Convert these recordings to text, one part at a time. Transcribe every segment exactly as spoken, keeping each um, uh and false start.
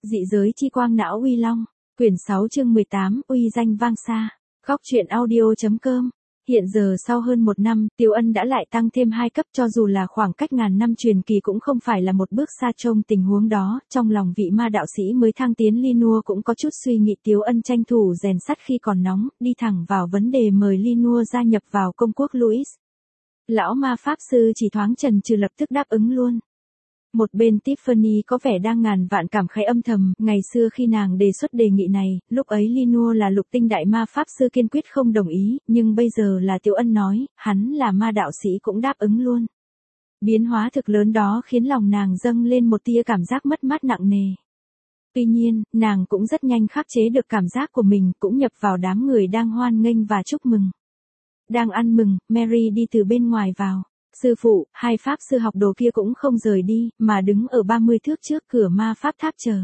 Dị giới chi quang não uy long, quyển sáu chương mười tám, uy danh vang xa. Góc truyện audio.com. Hiện giờ sau hơn một năm, Tiếu Ân đã lại tăng thêm hai cấp, cho dù là khoảng cách ngàn năm truyền kỳ cũng không phải là một bước xa. Trong tình huống đó, trong lòng vị ma đạo sĩ mới thăng tiến Linua cũng có chút suy nghĩ. Tiếu Ân tranh thủ rèn sắt khi còn nóng, đi thẳng vào vấn đề mời Linua gia nhập vào công quốc Louis. Lão ma pháp sư chỉ thoáng chần chừ lập tức đáp ứng luôn. Một bên Tiffany có vẻ đang ngàn vạn cảm khái âm thầm, ngày xưa khi nàng đề xuất đề nghị này, lúc ấy Linua là lục tinh đại ma pháp sư kiên quyết không đồng ý, nhưng bây giờ là Tiếu Ân nói, hắn là ma đạo sĩ cũng đáp ứng luôn. Biến hóa thực lớn đó khiến lòng nàng dâng lên một tia cảm giác mất mát nặng nề. Tuy nhiên, nàng cũng rất nhanh khắc chế được cảm giác của mình, cũng nhập vào đám người đang hoan nghênh và chúc mừng. Đang ăn mừng, Mary đi từ bên ngoài vào. Sư phụ, hai pháp sư học đồ kia cũng không rời đi, mà đứng ở ba mươi thước trước cửa ma pháp tháp chờ.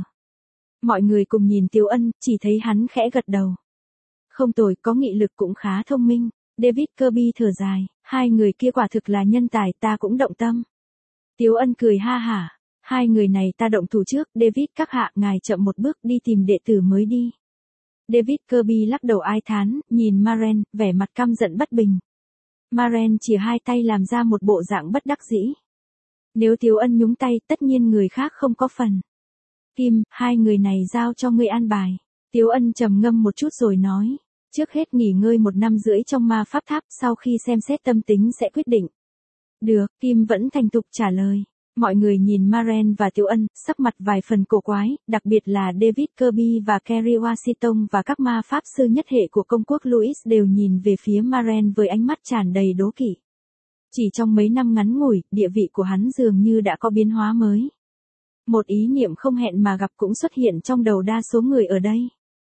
Mọi người cùng nhìn Tiếu Ân, chỉ thấy hắn khẽ gật đầu. Không tồi, có nghị lực cũng khá thông minh. David Kirby thở dài, hai người kia quả thực là nhân tài, ta cũng động tâm. Tiếu Ân cười ha hả, hai người này ta động thủ trước, David các hạ, ngài chậm một bước đi tìm đệ tử mới đi. David Kirby lắc đầu ai thán, nhìn Maren, vẻ mặt căm giận bất bình. Maren chỉ hai tay làm ra một bộ dạng bất đắc dĩ. Nếu Tiếu Ân nhúng tay, tất nhiên người khác không có phần. Kim, hai người này giao cho ngươi an bài. Tiếu Ân trầm ngâm một chút rồi nói. Trước hết nghỉ ngơi một năm rưỡi trong ma pháp tháp, sau khi xem xét tâm tính sẽ quyết định. Được, Kim vẫn thành thục trả lời. Mọi người nhìn Maren và Tiếu Ân, sắc mặt vài phần cổ quái, đặc biệt là David Kirby và Kerry Washington và các ma pháp sư nhất hệ của công quốc Louis đều nhìn về phía Maren với ánh mắt tràn đầy đố kỵ. Chỉ trong mấy năm ngắn ngủi, địa vị của hắn dường như đã có biến hóa mới. Một ý niệm không hẹn mà gặp cũng xuất hiện trong đầu đa số người ở đây.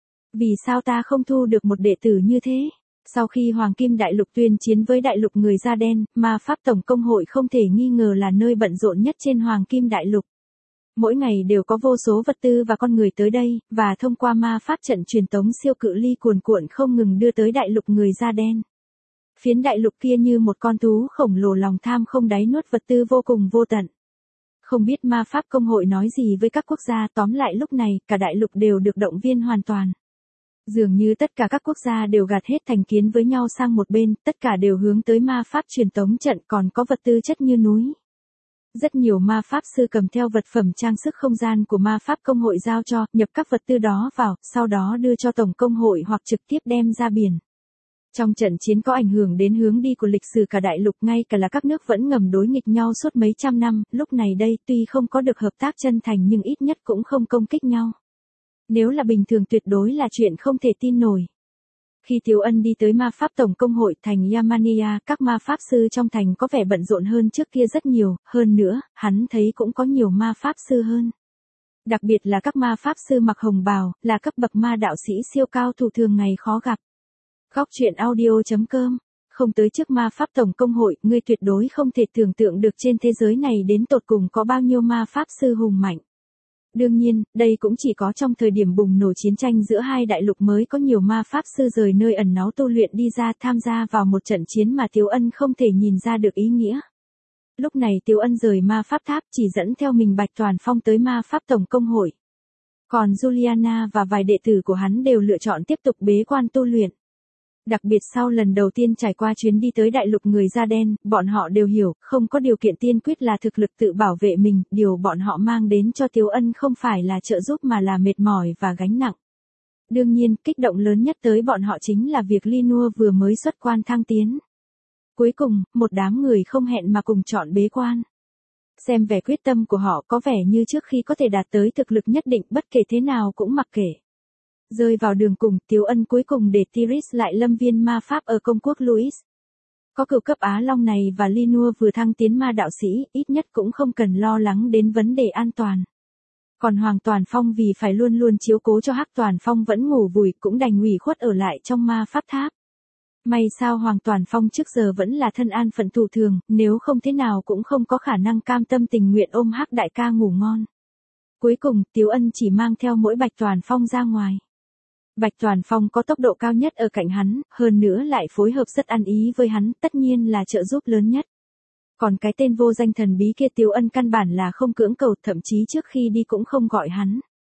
Vì sao ta không thu được một đệ tử như thế? Sau khi Hoàng Kim Đại Lục tuyên chiến với Đại Lục người da đen, ma pháp tổng công hội không thể nghi ngờ là nơi bận rộn nhất trên Hoàng Kim Đại Lục. Mỗi ngày đều có vô số vật tư và con người tới đây, và thông qua ma pháp trận truyền tống siêu cự ly cuồn cuộn không ngừng đưa tới Đại Lục người da đen. Phiến đại lục kia như một con thú khổng lồ lòng tham không đáy nuốt vật tư vô cùng vô tận. Không biết ma pháp công hội nói gì với các quốc gia, tóm lại lúc này, cả đại lục đều được động viên hoàn toàn. Dường như tất cả các quốc gia đều gạt hết thành kiến với nhau sang một bên, tất cả đều hướng tới ma pháp truyền tống trận, còn có vật tư chất như núi. Rất nhiều ma pháp sư cầm theo vật phẩm trang sức không gian của ma pháp công hội giao cho, nhập các vật tư đó vào, sau đó đưa cho tổng công hội hoặc trực tiếp đem ra biển. Trong trận chiến có ảnh hưởng đến hướng đi của lịch sử cả đại lục, ngay cả là các nước vẫn ngầm đối nghịch nhau suốt mấy trăm năm, lúc này đây tuy không có được hợp tác chân thành nhưng ít nhất cũng không công kích nhau. Nếu là bình thường tuyệt đối là chuyện không thể tin nổi. Khi Tiếu Ân đi tới ma pháp tổng công hội thành Yamania, các ma pháp sư trong thành có vẻ bận rộn hơn trước kia rất nhiều, hơn nữa, hắn thấy cũng có nhiều ma pháp sư hơn. Đặc biệt là các ma pháp sư mặc hồng bào, là cấp bậc ma đạo sĩ siêu cao thủ thường ngày khó gặp. Góc truyện audio.com. Không tới trước ma pháp tổng công hội, ngươi tuyệt đối không thể tưởng tượng được trên thế giới này đến tột cùng có bao nhiêu ma pháp sư hùng mạnh. Đương nhiên, đây cũng chỉ có trong thời điểm bùng nổ chiến tranh giữa hai đại lục mới có nhiều ma pháp sư rời nơi ẩn náu tu luyện đi ra tham gia vào một trận chiến mà Tiếu Ân không thể nhìn ra được ý nghĩa. Lúc này Tiếu Ân rời ma pháp tháp chỉ dẫn theo mình Bạch Toàn Phong tới ma pháp tổng công hội. Còn Juliana và vài đệ tử của hắn đều lựa chọn tiếp tục bế quan tu luyện. Đặc biệt sau lần đầu tiên trải qua chuyến đi tới đại lục người da đen, bọn họ đều hiểu, không có điều kiện tiên quyết là thực lực tự bảo vệ mình, điều bọn họ mang đến cho Tiếu Ân không phải là trợ giúp mà là mệt mỏi và gánh nặng. Đương nhiên, kích động lớn nhất tới bọn họ chính là việc Linua vừa mới xuất quan thăng tiến. Cuối cùng, một đám người không hẹn mà cùng chọn bế quan. Xem vẻ quyết tâm của họ có vẻ như trước khi có thể đạt tới thực lực nhất định bất kể thế nào cũng mặc kệ. Rơi vào đường cùng, Tiếu Ân cuối cùng để Tiris lại lâm viên ma pháp ở công quốc Louis. Có cửu cấp Á Long này và Linua vừa thăng tiến ma đạo sĩ, ít nhất cũng không cần lo lắng đến vấn đề an toàn. Còn Hoàng Toàn Phong vì phải luôn luôn chiếu cố cho Hắc Toàn Phong vẫn ngủ vùi cũng đành ủy khuất ở lại trong ma pháp tháp. May sao Hoàng Toàn Phong trước giờ vẫn là thân an phận thủ thường, nếu không thế nào cũng không có khả năng cam tâm tình nguyện ôm Hắc đại ca ngủ ngon. Cuối cùng, Tiếu Ân chỉ mang theo mỗi Bạch Toàn Phong ra ngoài. Bạch Toàn Phong có tốc độ cao nhất ở cạnh hắn, hơn nữa lại phối hợp rất ăn ý với hắn, tất nhiên là trợ giúp lớn nhất. Còn cái tên vô danh thần bí kia Tiếu Ân căn bản là không cưỡng cầu, thậm chí trước khi đi cũng không gọi hắn.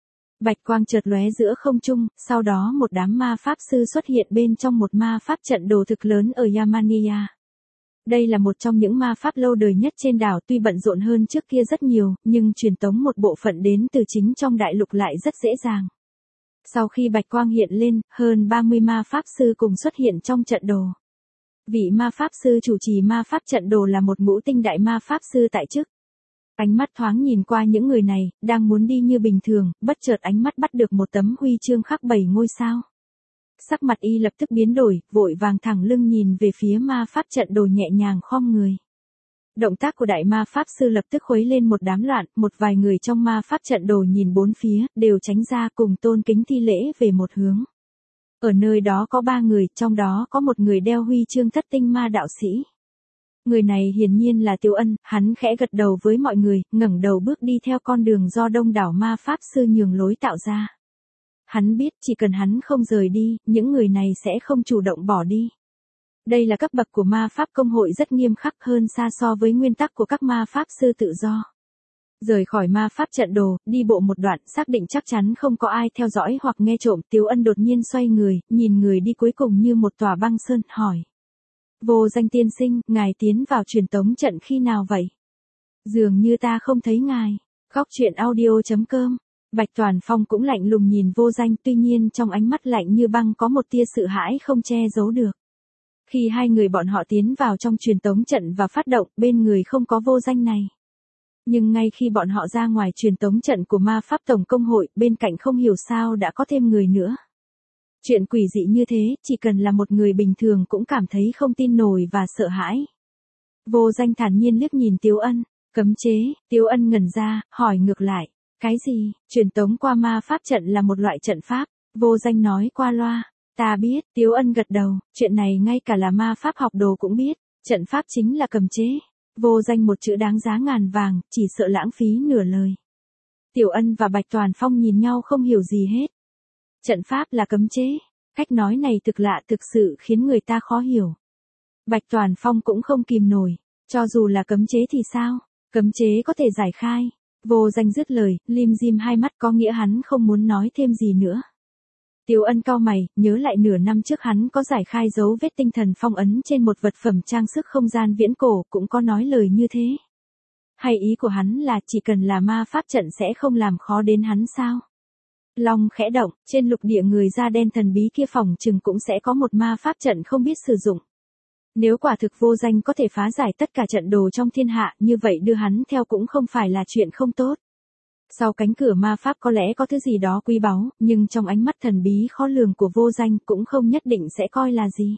Bạch quang chợt lóe giữa không trung, sau đó một đám ma pháp sư xuất hiện bên trong một ma pháp trận đồ thực lớn ở Yamania. Đây là một trong những ma pháp lâu đời nhất trên đảo, tuy bận rộn hơn trước kia rất nhiều, nhưng truyền tống một bộ phận đến từ chính trong đại lục lại rất dễ dàng. Sau khi bạch quang hiện lên, hơn ba mươi ma pháp sư cùng xuất hiện trong trận đồ. Vị ma pháp sư chủ trì ma pháp trận đồ là một ngũ tinh đại ma pháp sư tại chức. Ánh mắt thoáng nhìn qua những người này, đang muốn đi như bình thường, bất chợt ánh mắt bắt được một tấm huy chương khắc bảy ngôi sao. Sắc mặt y lập tức biến đổi, vội vàng thẳng lưng nhìn về phía ma pháp trận đồ, nhẹ nhàng khom người. Động tác của đại ma pháp sư lập tức khuấy lên một đám loạn, một vài người trong ma pháp trận đồ nhìn bốn phía, đều tránh ra cùng tôn kính thi lễ về một hướng. Ở nơi đó có ba người, trong đó có một người đeo huy chương thất tinh ma đạo sĩ. Người này hiển nhiên là Tiếu Ân, hắn khẽ gật đầu với mọi người, ngẩng đầu bước đi theo con đường do đông đảo ma pháp sư nhường lối tạo ra. Hắn biết chỉ cần hắn không rời đi, những người này sẽ không chủ động bỏ đi. Đây là cấp bậc của ma pháp công hội rất nghiêm khắc, hơn xa so với nguyên tắc của các ma pháp sư tự do. Rời khỏi ma pháp trận đồ, đi bộ một đoạn, xác định chắc chắn không có ai theo dõi hoặc nghe trộm, Tiếu Ân đột nhiên xoay người, nhìn người đi cuối cùng như một tòa băng sơn, hỏi. Vô Danh tiên sinh, ngài tiến vào truyền tống trận khi nào vậy? Dường như ta không thấy ngài. Khóc chuyện audio chấm com. Bạch Toàn Phong cũng lạnh lùng nhìn Vô Danh, tuy nhiên trong ánh mắt lạnh như băng có một tia sợ hãi không che giấu được. Khi hai người bọn họ tiến vào trong truyền tống trận và phát động, bên người không có Vô Danh này. Nhưng ngay khi bọn họ ra ngoài truyền tống trận của ma pháp tổng công hội, bên cạnh không hiểu sao đã có thêm người nữa. Chuyện quỷ dị như thế, chỉ cần là một người bình thường cũng cảm thấy không tin nổi và sợ hãi. Vô Danh thản nhiên liếc nhìn Tiếu Ân, cấm chế, Tiếu Ân ngẩn ra, hỏi ngược lại, cái gì? Truyền tống qua ma pháp trận là một loại trận pháp, Vô Danh nói qua loa, ta biết, Tiếu Ân gật đầu, chuyện này ngay cả là ma pháp học đồ cũng biết, trận pháp chính là cấm chế. Vô Danh một chữ đáng giá ngàn vàng, chỉ sợ lãng phí nửa lời. Tiểu Ân và Bạch Toàn Phong nhìn nhau không hiểu gì hết. Trận pháp là cấm chế, cách nói này thực lạ thực sự khiến người ta khó hiểu. Bạch Toàn Phong cũng không kìm nổi, cho dù là cấm chế thì sao, cấm chế có thể giải khai. Vô Danh dứt lời, lim dim hai mắt, có nghĩa hắn không muốn nói thêm gì nữa. Tiếu Ân cau mày, nhớ lại nửa năm trước hắn có giải khai dấu vết tinh thần phong ấn trên một vật phẩm trang sức không gian viễn cổ, cũng có nói lời như thế. Hay ý của hắn là chỉ cần là ma pháp trận sẽ không làm khó đến hắn sao? Long khẽ động, trên lục địa người da đen thần bí kia phòng chừng cũng sẽ có một ma pháp trận không biết sử dụng. Nếu quả thực Vô Danh có thể phá giải tất cả trận đồ trong thiên hạ, như vậy đưa hắn theo cũng không phải là chuyện không tốt. Sau cánh cửa ma pháp có lẽ có thứ gì đó quý báu, nhưng trong ánh mắt thần bí khó lường của Vô Danh cũng không nhất định sẽ coi là gì.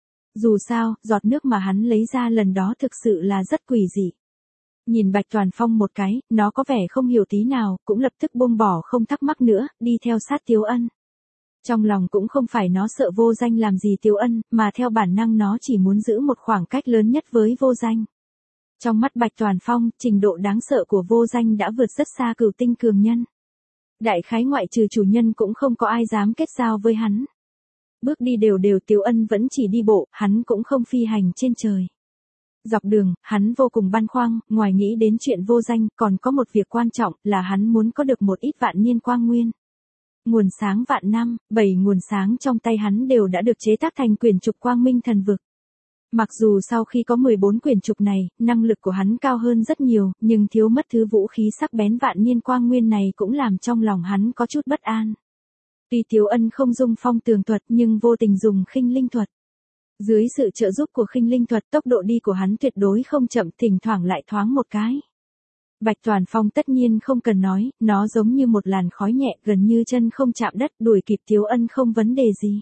Dù sao, giọt nước mà hắn lấy ra lần đó thực sự là rất quỷ dị. Nhìn Bạch Toàn Phong một cái, nó có vẻ không hiểu tí nào, cũng lập tức buông bỏ không thắc mắc nữa, đi theo sát Tiếu Ân. Trong lòng cũng không phải nó sợ Vô Danh làm gì Tiếu Ân, mà theo bản năng nó chỉ muốn giữ một khoảng cách lớn nhất với Vô Danh. Trong mắt Bạch Toàn Phong, trình độ đáng sợ của Vô Danh đã vượt rất xa cửu tinh cường nhân. Đại khái ngoại trừ chủ nhân cũng không có ai dám kết giao với hắn. Bước đi đều đều Tiếu Ân vẫn chỉ đi bộ, hắn cũng không phi hành trên trời. Dọc đường, hắn vô cùng băn khoăn, ngoài nghĩ đến chuyện Vô Danh, còn có một việc quan trọng là hắn muốn có được một ít vạn niên quang nguyên. Nguồn sáng vạn năm, bảy nguồn sáng trong tay hắn đều đã được chế tác thành quyển trục quang minh thần vực. Mặc dù sau khi có mười bốn quyển trục này, năng lực của hắn cao hơn rất nhiều, nhưng thiếu mất thứ vũ khí sắc bén vạn niên quang nguyên này cũng làm trong lòng hắn có chút bất an. Tuy Tiếu Ân không dùng phong tường thuật nhưng vô tình dùng khinh linh thuật. Dưới sự trợ giúp của khinh linh thuật, tốc độ đi của hắn tuyệt đối không chậm, thỉnh thoảng lại thoáng một cái. Bạch Toàn Phong tất nhiên không cần nói, nó giống như một làn khói nhẹ, gần như chân không chạm đất, đuổi kịp Tiếu Ân không vấn đề gì.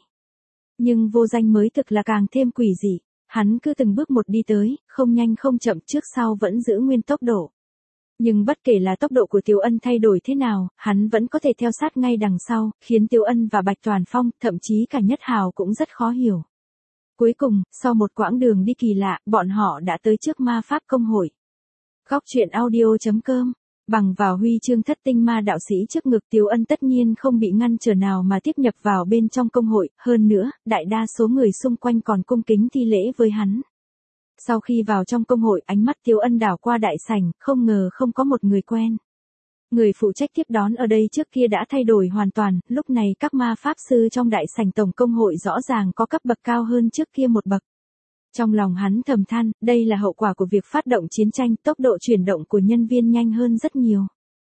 Nhưng Vô Danh mới thực là càng thêm quỷ dị, hắn cứ từng bước một đi tới, không nhanh không chậm, trước sau vẫn giữ nguyên tốc độ. Nhưng bất kể là tốc độ của Tiếu Ân thay đổi thế nào, hắn vẫn có thể theo sát ngay đằng sau, khiến Tiếu Ân và Bạch Toàn Phong, thậm chí cả Nhất Hào cũng rất khó hiểu. Cuối cùng, sau một quãng đường đi kỳ lạ, bọn họ đã tới trước ma pháp công hội. Khóc chuyện audio chấm com. Bằng vào huy chương thất tinh ma đạo sĩ trước ngực, Tiếu Ân tất nhiên không bị ngăn trở nào mà tiếp nhập vào bên trong công hội, hơn nữa, đại đa số người xung quanh còn cung kính thi lễ với hắn. Sau khi vào trong công hội, ánh mắt Tiếu Ân đảo qua đại sảnh, không ngờ không có một người quen. Người phụ trách tiếp đón ở đây trước kia đã thay đổi hoàn toàn, lúc này các ma pháp sư trong đại sảnh tổng công hội rõ ràng có cấp bậc cao hơn trước kia một bậc. Trong lòng hắn thầm than, đây là hậu quả của việc phát động chiến tranh, tốc độ chuyển động của nhân viên nhanh hơn rất nhiều.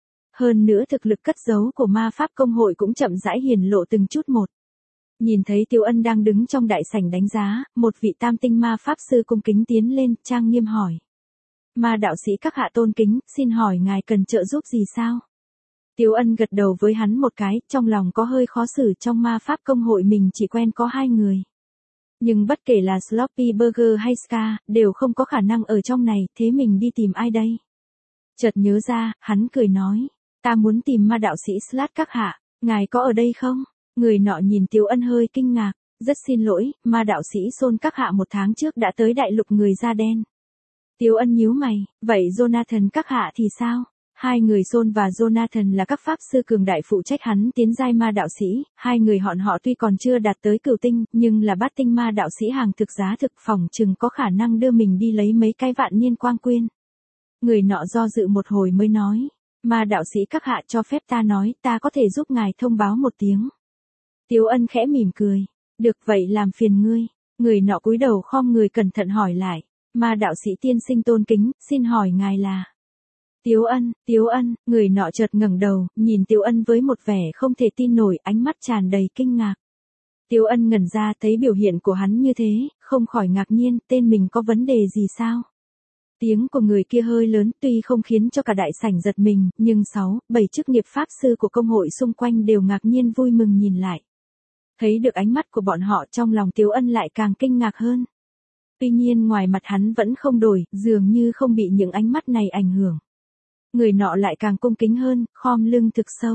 Hơn nữa thực lực cất giấu của ma pháp công hội cũng chậm rãi hiển lộ từng chút một. Nhìn thấy Tiếu Ân đang đứng trong đại sảnh đánh giá, một vị tam tinh ma pháp sư cung kính tiến lên, trang nghiêm hỏi. Ma đạo sĩ các hạ tôn kính, xin hỏi ngài cần trợ giúp gì sao? Tiếu Ân gật đầu với hắn một cái, trong lòng có hơi khó xử, trong ma pháp công hội mình chỉ quen có hai người. Nhưng bất kể là Sloppy Burger hay Ska, đều không có khả năng ở trong này, thế mình đi tìm ai đây? Chợt nhớ ra, hắn cười nói, ta muốn tìm ma đạo sĩ Slat các hạ, ngài có ở đây không? Người nọ nhìn Tiếu Ân hơi kinh ngạc, rất xin lỗi, ma đạo sĩ Son các hạ một tháng trước đã tới đại lục người da đen. Tiếu Ân nhíu mày, vậy Jonathan các hạ thì sao? Hai người Son và Jonathan là các pháp sư cường đại phụ trách hắn tiến giai ma đạo sĩ, hai người họ họ tuy còn chưa đạt tới cửu tinh, nhưng là bát tinh ma đạo sĩ hàng thực giá thực phòng chừng có khả năng đưa mình đi lấy mấy cái vạn niên quang quyên. Người nọ do dự một hồi mới nói, ma đạo sĩ các hạ cho phép ta nói, ta có thể giúp ngài thông báo một tiếng. Tiếu Ân khẽ mỉm cười, được vậy làm phiền ngươi. Người nọ cúi đầu khom người cẩn thận hỏi lại, ma đạo sĩ tiên sinh tôn kính, xin hỏi ngài là... Tiếu Ân, Tiếu Ân, người nọ chợt ngẩng đầu, nhìn Tiếu Ân với một vẻ không thể tin nổi, ánh mắt tràn đầy kinh ngạc. Tiếu Ân ngẩn ra thấy biểu hiện của hắn như thế, không khỏi ngạc nhiên, tên mình có vấn đề gì sao? Tiếng của người kia hơi lớn, tuy không khiến cho cả đại sảnh giật mình, nhưng sáu, bảy chức nghiệp pháp sư của công hội xung quanh đều ngạc nhiên vui mừng nhìn lại. Thấy được ánh mắt của bọn họ, trong lòng Tiếu Ân lại càng kinh ngạc hơn. Tuy nhiên ngoài mặt hắn vẫn không đổi, dường như không bị những ánh mắt này ảnh hưởng. Người nọ lại càng cung kính hơn, khom lưng thực sâu.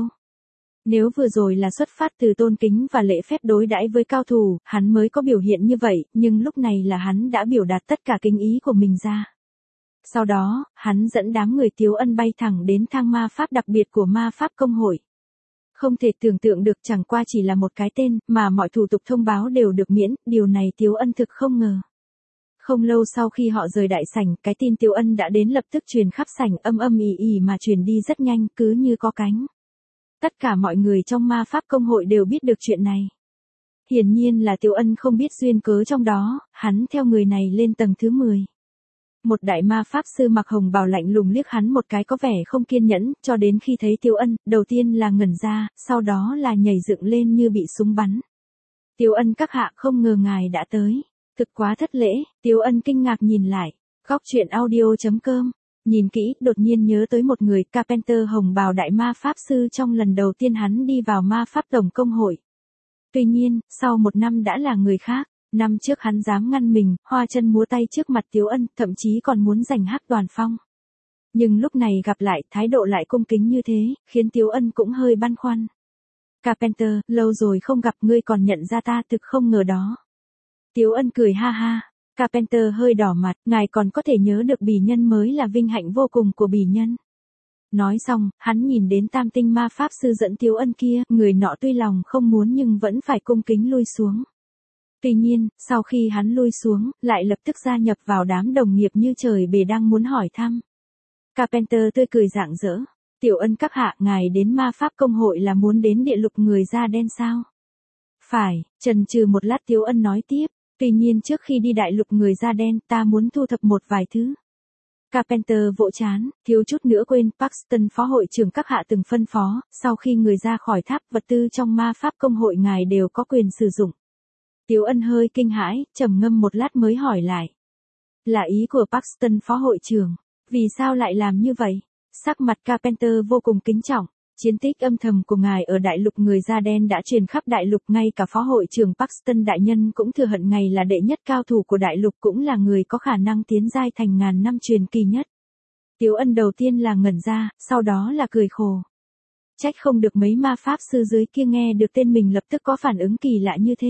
Nếu vừa rồi là xuất phát từ tôn kính và lễ phép đối đãi với cao thủ, hắn mới có biểu hiện như vậy, nhưng lúc này là hắn đã biểu đạt tất cả kính ý của mình ra. Sau đó, hắn dẫn đám người Tiếu Ân bay thẳng đến thang ma pháp đặc biệt của ma pháp công hội. Không thể tưởng tượng được, chẳng qua chỉ là một cái tên, mà mọi thủ tục thông báo đều được miễn, điều này Tiếu Ân thực không ngờ. Không lâu sau khi họ rời đại sảnh, cái tin Tiếu Ân đã đến lập tức truyền khắp sảnh, âm âm ì ì mà truyền đi rất nhanh, cứ như có cánh. Tất cả mọi người trong ma pháp công hội đều biết được chuyện này. Hiển nhiên là Tiếu Ân không biết duyên cớ trong đó, hắn theo người này lên tầng thứ mười. Một đại ma pháp sư mặc hồng bào lạnh lùng liếc hắn một cái có vẻ không kiên nhẫn, cho đến khi thấy Tiếu Ân, đầu tiên là ngẩn ra, sau đó là nhảy dựng lên như bị súng bắn. Tiếu Ân các hạ, không ngờ ngài đã tới. Thực quá thất lễ, Tiếu Ân kinh ngạc nhìn lại. Góc truyện audio chấm com. Nhìn kỹ, đột nhiên nhớ tới một người, Carpenter hồng bào đại ma pháp sư trong lần đầu tiên hắn đi vào ma pháp tổng công hội. Tuy nhiên, sau một năm đã là người khác. Năm trước hắn dám ngăn mình, hoa chân múa tay trước mặt Tiếu Ân, thậm chí còn muốn giành hắc đoàn phong. Nhưng lúc này gặp lại, thái độ lại cung kính như thế, khiến Tiếu Ân cũng hơi băn khoăn. Carpenter, lâu rồi không gặp, ngươi còn nhận ra ta, thực không ngờ đó. Tiếu Ân cười ha ha. Carpenter hơi đỏ mặt, ngài còn có thể nhớ được bỉ nhân mới là vinh hạnh vô cùng của bỉ nhân. Nói xong, hắn nhìn đến tam tinh ma pháp sư dẫn Tiếu Ân kia, người nọ tuy lòng không muốn nhưng vẫn phải cung kính lui xuống. Tuy nhiên, sau khi hắn lui xuống, lại lập tức gia nhập vào đám đồng nghiệp như trời bề đang muốn hỏi thăm. Carpenter tươi cười rạng rỡ. Tiểu Ân các hạ, ngài đến ma pháp công hội là muốn đến địa lục người da đen sao? Phải, chần chừ một lát Tiếu Ân nói tiếp. Tuy nhiên trước khi đi đại lục người da đen, ta muốn thu thập một vài thứ. Carpenter vỗ chán, thiếu chút nữa quên, Paxton phó hội trưởng các hạ từng phân phó, sau khi người ra khỏi tháp, vật tư trong ma pháp công hội ngài đều có quyền sử dụng. Tiếu Ân hơi kinh hãi, trầm ngâm một lát mới hỏi lại. Là ý của Paxton phó hội trưởng, vì sao lại làm như vậy? Sắc mặt Carpenter vô cùng kính trọng. Chiến tích âm thầm của ngài ở đại lục người da đen đã truyền khắp đại lục, ngay cả phó hội trưởng Paxton đại nhân cũng thừa hận ngài là đệ nhất cao thủ của đại lục, cũng là người có khả năng tiến giai thành ngàn năm truyền kỳ nhất. Tiếu Ân đầu tiên là ngẩn ra, sau đó là cười khổ. Trách không được mấy ma pháp sư dưới kia nghe được tên mình lập tức có phản ứng kỳ lạ như thế.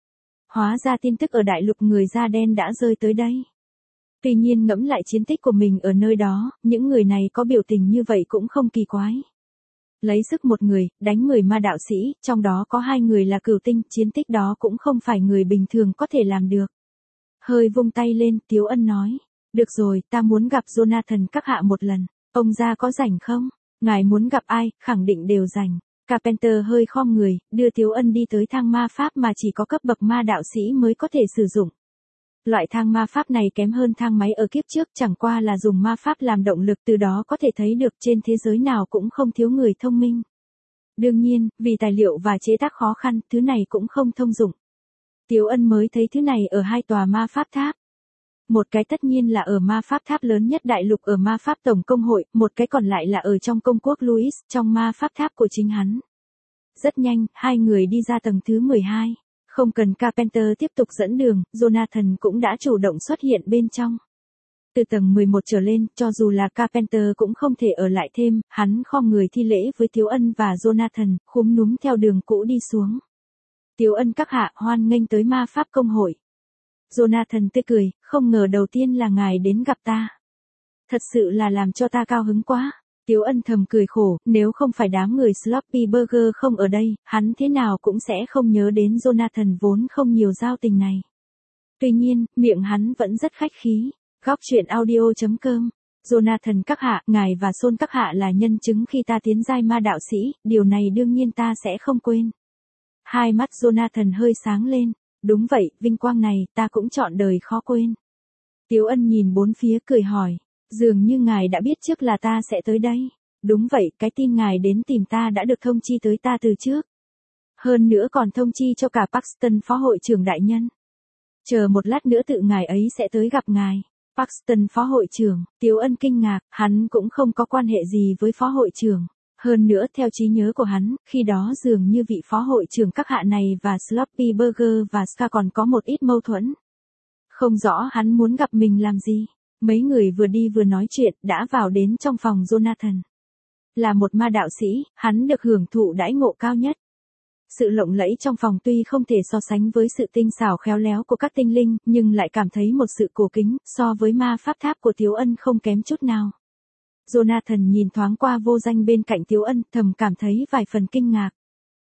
Hóa ra tin tức ở đại lục người da đen đã rơi tới đây. Tuy nhiên ngẫm lại chiến tích của mình ở nơi đó, những người này có biểu tình như vậy cũng không kỳ quái. Lấy sức một người, đánh mười ma đạo sĩ, trong đó có hai người là cửu tinh, chiến tích đó cũng không phải người bình thường có thể làm được. Hơi vung tay lên, Tiếu Ân nói. Được rồi, ta muốn gặp Jonathan các hạ một lần, ông ra có rảnh không? Ngài muốn gặp ai, khẳng định đều rành. Carpenter hơi khom người, đưa Tiếu Ân đi tới thang ma pháp mà chỉ có cấp bậc ma đạo sĩ mới có thể sử dụng. Loại thang ma pháp này kém hơn thang máy ở kiếp trước, chẳng qua là dùng ma pháp làm động lực, từ đó có thể thấy được trên thế giới nào cũng không thiếu người thông minh. Đương nhiên, vì tài liệu và chế tác khó khăn, thứ này cũng không thông dụng. Tiếu Ân mới thấy thứ này ở hai tòa ma pháp tháp. Một cái tất nhiên là ở ma pháp tháp lớn nhất đại lục ở ma pháp tổng công hội, một cái còn lại là ở trong công quốc Louis, trong ma pháp tháp của chính hắn. Rất nhanh, hai người đi ra tầng thứ mười hai. Không cần Carpenter tiếp tục dẫn đường, Jonathan cũng đã chủ động xuất hiện bên trong. Từ tầng mười một trở lên, cho dù là Carpenter cũng không thể ở lại thêm, hắn khom người thi lễ với Tiếu Ân và Jonathan, khúm núm theo đường cũ đi xuống. Tiếu Ân các hạ, hoan nghênh tới ma pháp công hội. Jonathan tươi cười, không ngờ đầu tiên là ngài đến gặp ta. Thật sự là làm cho ta cao hứng quá. Tiếu Ân thầm cười khổ, nếu không phải đám người Sloppy Burger không ở đây, hắn thế nào cũng sẽ không nhớ đến Jonathan vốn không nhiều giao tình này. Tuy nhiên, miệng hắn vẫn rất khách khí. Góc truyện audio chấm com. Jonathan các hạ, ngài và Son các hạ là nhân chứng khi ta tiến giai ma đạo sĩ, điều này đương nhiên ta sẽ không quên. Hai mắt Jonathan hơi sáng lên. Đúng vậy, vinh quang này, ta cũng chọn đời khó quên. Tiếu Ân nhìn bốn phía cười hỏi. Dường như ngài đã biết trước là ta sẽ tới đây. Đúng vậy, cái tin ngài đến tìm ta đã được thông chi tới ta từ trước. Hơn nữa còn thông chi cho cả Paxton phó hội trưởng đại nhân. Chờ một lát nữa tự ngài ấy sẽ tới gặp ngài. Paxton phó hội trưởng, Tiếu Ân kinh ngạc, hắn cũng không có quan hệ gì với phó hội trưởng. Hơn nữa theo trí nhớ của hắn, khi đó dường như vị phó hội trưởng các hạ này và Sloppy Burger và Ska còn có một ít mâu thuẫn. Không rõ hắn muốn gặp mình làm gì. Mấy người vừa đi vừa nói chuyện, đã vào đến trong phòng Jonathan. Là một ma đạo sĩ, hắn được hưởng thụ đãi ngộ cao nhất. Sự lộng lẫy trong phòng tuy không thể so sánh với sự tinh xảo khéo léo của các tinh linh, nhưng lại cảm thấy một sự cổ kính, so với ma pháp tháp của Tiếu Ân không kém chút nào. Jonathan nhìn thoáng qua vô danh bên cạnh Tiếu Ân, thầm cảm thấy vài phần kinh ngạc.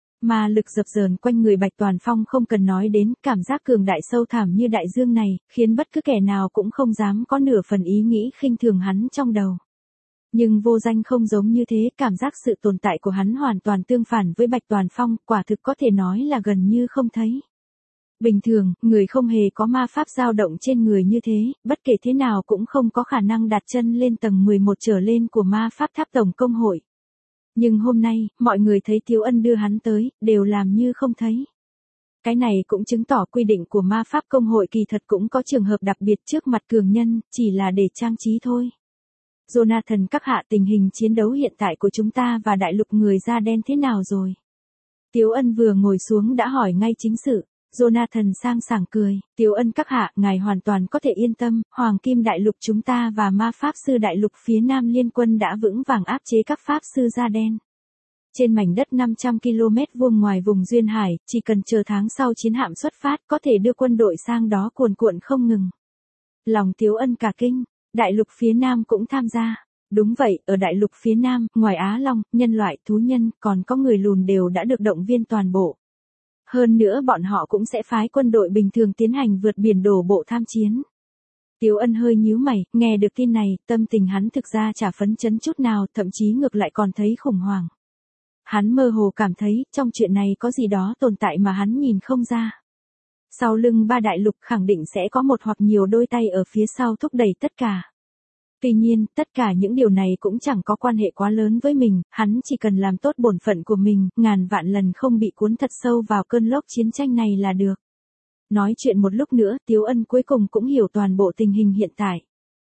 Ma lực dập dờn quanh người Bạch Toàn Phong không cần nói đến, cảm giác cường đại sâu thẳm như đại dương này, khiến bất cứ kẻ nào cũng không dám có nửa phần ý nghĩ khinh thường hắn trong đầu. Nhưng vô danh không giống như thế, cảm giác sự tồn tại của hắn hoàn toàn tương phản với Bạch Toàn Phong, quả thực có thể nói là gần như không thấy. Bình thường, người không hề có ma pháp dao động trên người như thế, bất kể thế nào cũng không có khả năng đặt chân lên tầng mười một trở lên của ma pháp tháp tổng công hội. Nhưng hôm nay, mọi người thấy Tiếu Ân đưa hắn tới, đều làm như không thấy. Cái này cũng chứng tỏ quy định của ma pháp công hội kỳ thật cũng có trường hợp đặc biệt trước mặt cường nhân, chỉ là để trang trí thôi. Jonathan các hạ, tình hình chiến đấu hiện tại của chúng ta và đại lục người da đen thế nào rồi? Tiếu Ân vừa ngồi xuống đã hỏi ngay chính sự. Jonathan sang sảng cười, Tiếu Ân các hạ, ngài hoàn toàn có thể yên tâm, Hoàng Kim Đại Lục chúng ta và ma pháp sư Đại Lục phía Nam liên quân đã vững vàng áp chế các pháp sư da đen. Trên mảnh đất năm trăm ki lô mét vuông ngoài vùng Duyên Hải, chỉ cần chờ tháng sau chiến hạm xuất phát có thể đưa quân đội sang đó cuồn cuộn không ngừng. Lòng Tiếu Ân cả kinh, Đại Lục phía Nam cũng tham gia. Đúng vậy, ở Đại Lục phía Nam, ngoài Á Long, nhân loại, thú nhân, còn có người lùn đều đã được động viên toàn bộ. Hơn nữa bọn họ cũng sẽ phái quân đội bình thường tiến hành vượt biển đổ bộ tham chiến. Tiếu Ân hơi nhíu mày, nghe được tin này, tâm tình hắn thực ra chả phấn chấn chút nào, thậm chí ngược lại còn thấy khủng hoảng. Hắn mơ hồ cảm thấy, trong chuyện này có gì đó tồn tại mà hắn nhìn không ra. Sau lưng ba đại lục khẳng định sẽ có một hoặc nhiều đôi tay ở phía sau thúc đẩy tất cả. Tuy nhiên, tất cả những điều này cũng chẳng có quan hệ quá lớn với mình, hắn chỉ cần làm tốt bổn phận của mình, ngàn vạn lần không bị cuốn thật sâu vào cơn lốc chiến tranh này là được. Nói chuyện một lúc nữa, Tiếu Ân cuối cùng cũng hiểu toàn bộ tình hình hiện tại.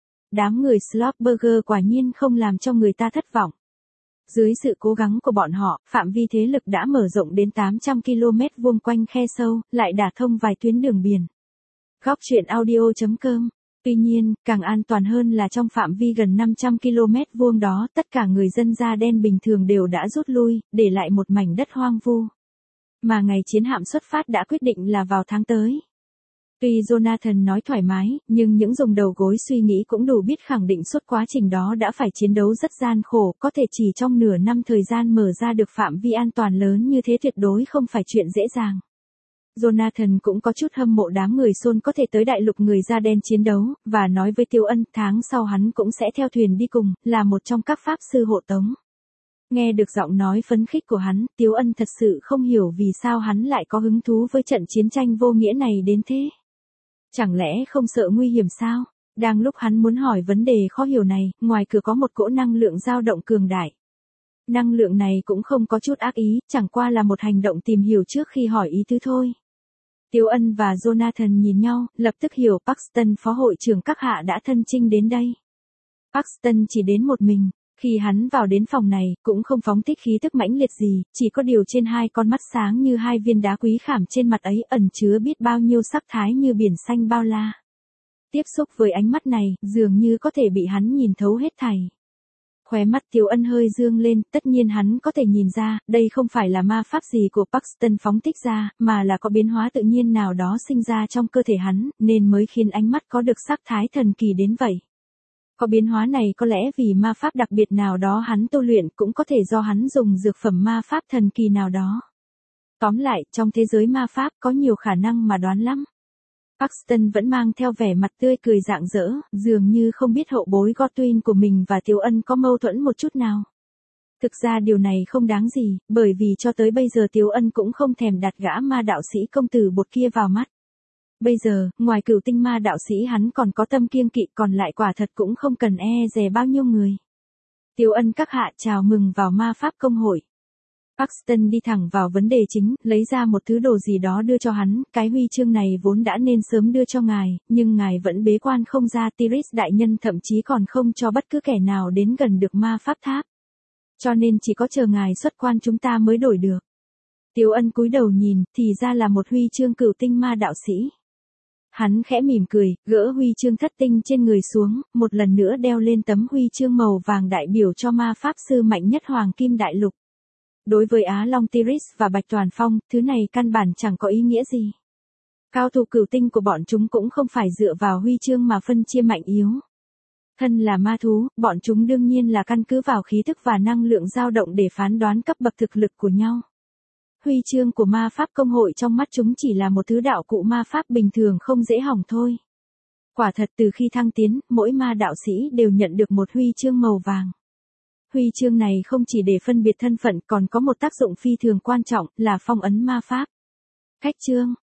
Đám người Slopberger quả nhiên không làm cho người ta thất vọng. Dưới sự cố gắng của bọn họ, phạm vi thế lực đã mở rộng đến tám trăm ki lô mét vuông quanh khe sâu, lại đả thông vài tuyến đường biển. Góc truyện audio chấm com. Tuy nhiên, càng an toàn hơn là trong phạm vi gần năm trăm ki lô mét vuông đó, tất cả người dân da đen bình thường đều đã rút lui, để lại một mảnh đất hoang vu. Mà ngày chiến hạm xuất phát đã quyết định là vào tháng tới. Tuy Jonathan nói thoải mái, nhưng những dùng đầu gối suy nghĩ cũng đủ biết khẳng định suốt quá trình đó đã phải chiến đấu rất gian khổ, có thể chỉ trong nửa năm thời gian mở ra được phạm vi an toàn lớn như thế tuyệt đối không phải chuyện dễ dàng. Jonathan cũng có chút hâm mộ đám người Son có thể tới đại lục người da đen chiến đấu, và nói với Tiếu Ân tháng sau hắn cũng sẽ theo thuyền đi cùng, là một trong các pháp sư hộ tống. Nghe được giọng nói phấn khích của hắn, Tiếu Ân thật sự không hiểu vì sao hắn lại có hứng thú với trận chiến tranh vô nghĩa này đến thế. Chẳng lẽ không sợ nguy hiểm sao? Đang lúc hắn muốn hỏi vấn đề khó hiểu này, ngoài cửa có một cỗ năng lượng dao động cường đại. Năng lượng này cũng không có chút ác ý, chẳng qua là một hành động tìm hiểu trước khi hỏi ý tứ thôi. Tiếu Ân và Jonathan nhìn nhau, lập tức hiểu Paxton phó hội trưởng các hạ đã thân chinh đến đây. Paxton chỉ đến một mình, khi hắn vào đến phòng này, cũng không phóng thích khí tức mãnh liệt gì, chỉ có điều trên hai con mắt sáng như hai viên đá quý khảm trên mặt ấy ẩn chứa biết bao nhiêu sắc thái như biển xanh bao la. Tiếp xúc với ánh mắt này, dường như có thể bị hắn nhìn thấu hết thảy. Khóe mắt Tiếu Ân hơi dương lên, tất nhiên hắn có thể nhìn ra, đây không phải là ma pháp gì của Paxton phóng thích ra, mà là có biến hóa tự nhiên nào đó sinh ra trong cơ thể hắn, nên mới khiến ánh mắt có được sắc thái thần kỳ đến vậy. Có biến hóa này có lẽ vì ma pháp đặc biệt nào đó hắn tu luyện, cũng có thể do hắn dùng dược phẩm ma pháp thần kỳ nào đó. Tóm lại, trong thế giới ma pháp có nhiều khả năng mà đoán lắm. Paxton vẫn mang theo vẻ mặt tươi cười rạng rỡ, dường như không biết hậu bối Godwin của mình và Tiếu Ân có mâu thuẫn một chút nào. Thực ra điều này không đáng gì, bởi vì cho tới bây giờ Tiếu Ân cũng không thèm đặt gã ma đạo sĩ công tử bột kia vào mắt. Bây giờ, ngoài Cửu Tinh ma đạo sĩ hắn còn có tâm kiêng kỵ, còn lại quả thật cũng không cần e dè bao nhiêu người. Tiếu Ân các hạ chào mừng vào ma pháp công hội. Paxton đi thẳng vào vấn đề chính, lấy ra một thứ đồ gì đó đưa cho hắn, cái huy chương này vốn đã nên sớm đưa cho ngài, nhưng ngài vẫn bế quan không ra, Tiris đại nhân thậm chí còn không cho bất cứ kẻ nào đến gần được ma pháp tháp. Cho nên chỉ có chờ ngài xuất quan chúng ta mới đổi được. Tiếu Ân cúi đầu nhìn, thì ra là một huy chương Cửu Tinh ma đạo sĩ. Hắn khẽ mỉm cười, gỡ huy chương thất tinh trên người xuống, một lần nữa đeo lên tấm huy chương màu vàng đại biểu cho ma pháp sư mạnh nhất Hoàng Kim Đại Lục. Đối với Á Long Tiris và Bạch Toàn Phong, thứ này căn bản chẳng có ý nghĩa gì. Cao thủ cửu tinh của bọn chúng cũng không phải dựa vào huy chương mà phân chia mạnh yếu. Thân là ma thú, bọn chúng đương nhiên là căn cứ vào khí thức và năng lượng dao động để phán đoán cấp bậc thực lực của nhau. Huy chương của ma pháp công hội trong mắt chúng chỉ là một thứ đạo cụ ma pháp bình thường không dễ hỏng thôi. Quả thật từ khi thăng tiến, mỗi ma đạo sĩ đều nhận được một huy chương màu vàng. Huy chương này không chỉ để phân biệt thân phận còn có một tác dụng phi thường quan trọng là phong ấn ma pháp. Cách chương